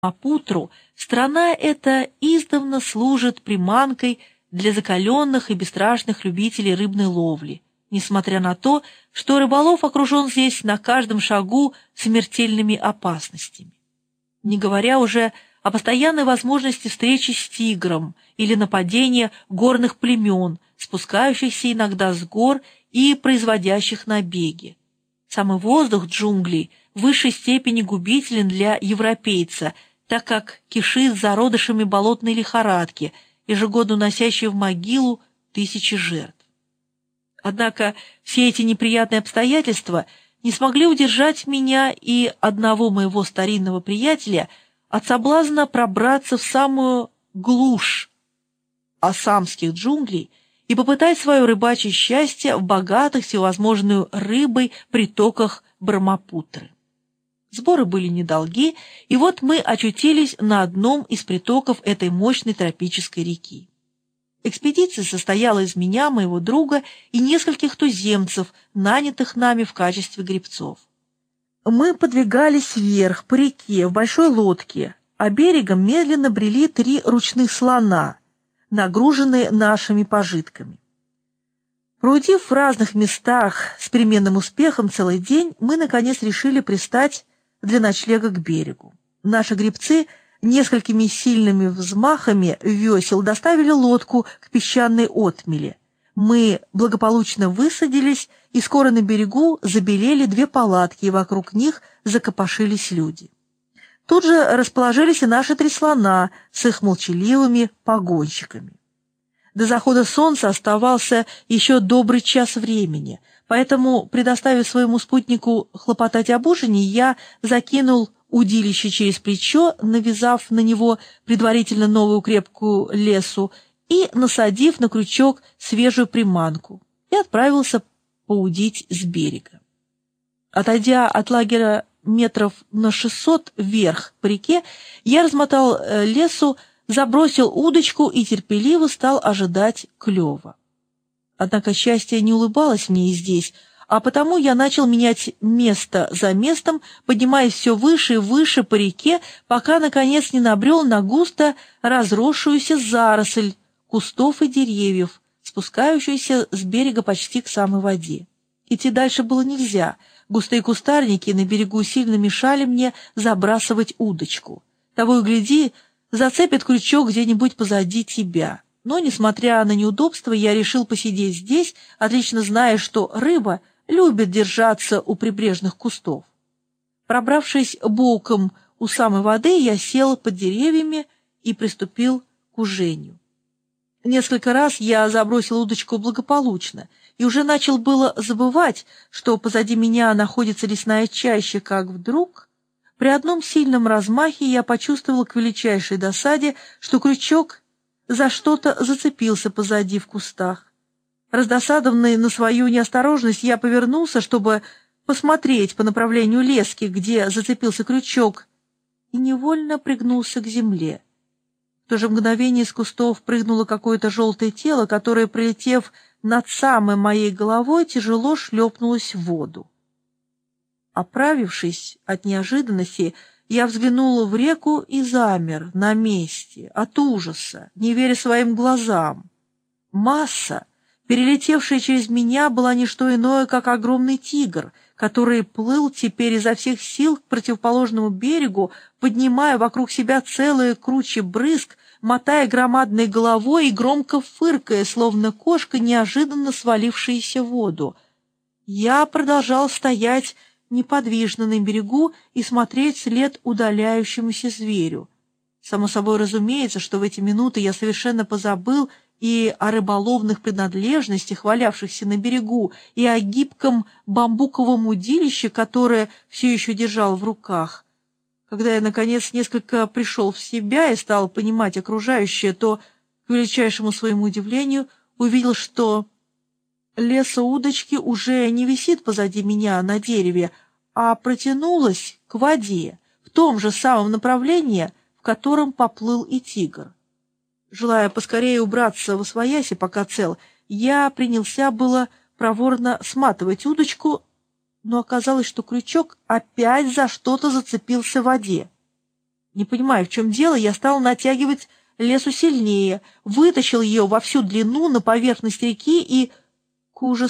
Брахмапутру, страна эта издавна служит приманкой для закаленных и бесстрашных любителей рыбной ловли, несмотря на то, что рыболов окружен здесь на каждом шагу смертельными опасностями. Не говоря уже о постоянной возможности встречи с тигром или нападения горных племен, спускающихся иногда с гор и производящих набеги. Самый воздух джунглей в высшей степени губителен для европейца, так как кишит зародышами болотной лихорадки, ежегодно уносящей в могилу тысячи жертв. Однако все эти неприятные обстоятельства не смогли удержать меня и одного моего старинного приятеля от соблазна пробраться в самую глушь ассамских джунглей и попытать свое рыбачье счастье в богатых всевозможной рыбой притоках Брахмапутры. Сборы были недолги, и вот мы очутились на одном из притоков этой мощной тропической реки. Экспедиция состояла из меня, моего друга и нескольких туземцев, нанятых нами в качестве гребцов. Мы подвигались вверх по реке в большой лодке, а берегом медленно брели 3 ручных слона, нагруженные нашими пожитками. Проудив в разных местах с переменным успехом целый день, мы, наконец, решили пристать для ночлега к берегу. Наши гребцы несколькими сильными взмахами весел доставили лодку к песчаной отмели. Мы благополучно высадились, и скоро на берегу забелели 2 палатки, и вокруг них закопошились люди. Тут же расположились и наши 3 слона с их молчаливыми погонщиками. До захода солнца оставался еще добрый час времени, поэтому, предоставив своему спутнику хлопотать об ужине, я закинул удилище через плечо, навязав на него предварительно новую крепкую лесу и насадив на крючок свежую приманку, и отправился поудить с берега. Отойдя от лагеря метров на 600 вверх по реке, я размотал лесу, забросил удочку и терпеливо стал ожидать клёва. Однако счастье не улыбалось мне и здесь, а потому я начал менять место за местом, поднимаясь все выше и выше по реке, пока, наконец, не набрел на густо разросшуюся заросль кустов и деревьев, спускающуюся с берега почти к самой воде. Идти дальше было нельзя. Густые кустарники на берегу сильно мешали мне забрасывать удочку. Того и гляди, зацепит крючок где-нибудь позади тебя. Но, несмотря на неудобства, я решил посидеть здесь, отлично зная, что рыба любит держаться у прибрежных кустов. Пробравшись боком у самой воды, я сел под деревьями и приступил к ужению. Несколько раз я забросил удочку благополучно и уже начал было забывать, что позади меня находится лесная чаща, как вдруг при одном сильном размахе я почувствовал к величайшей досаде, что крючок за что-то зацепился позади в кустах. Раздосадованный на свою неосторожность, я повернулся, чтобы посмотреть по направлению лески, где зацепился крючок, и невольно пригнулся к земле. В то же мгновение из кустов прыгнуло какое-то желтое тело, которое, пролетев над самой моей головой, тяжело шлепнулось в воду. Оправившись от неожиданности, я взглянул в реку и замер на месте от ужаса, не веря своим глазам. Масса, перелетевшая через меня, была не что иное, как огромный тигр, который плыл теперь изо всех сил к противоположному берегу, поднимая вокруг себя целые кручи брызг, мотая громадной головой и громко фыркая, словно кошка, неожиданно свалившаяся в воду. Я продолжал стоять неподвижно на берегу и смотреть вслед удаляющемуся зверю. Само собой разумеется, что в эти минуты я совершенно позабыл и о рыболовных принадлежностях, валявшихся на берегу, и о гибком бамбуковом удилище, которое все еще держал в руках. Когда я, наконец, несколько пришел в себя и стал понимать окружающее, то, к величайшему своему удивлению, увидел, что леса удочки уже не висит позади меня на дереве, а протянулась к воде в том же самом направлении, в котором поплыл и тигр. Желая поскорее убраться восвояси, пока цел, я принялся было проворно сматывать удочку, но оказалось, что крючок опять за что-то зацепился в воде. Не понимая, в чем дело, я стал натягивать лесу сильнее, вытащил ее во всю длину на поверхность реки и, к ужасу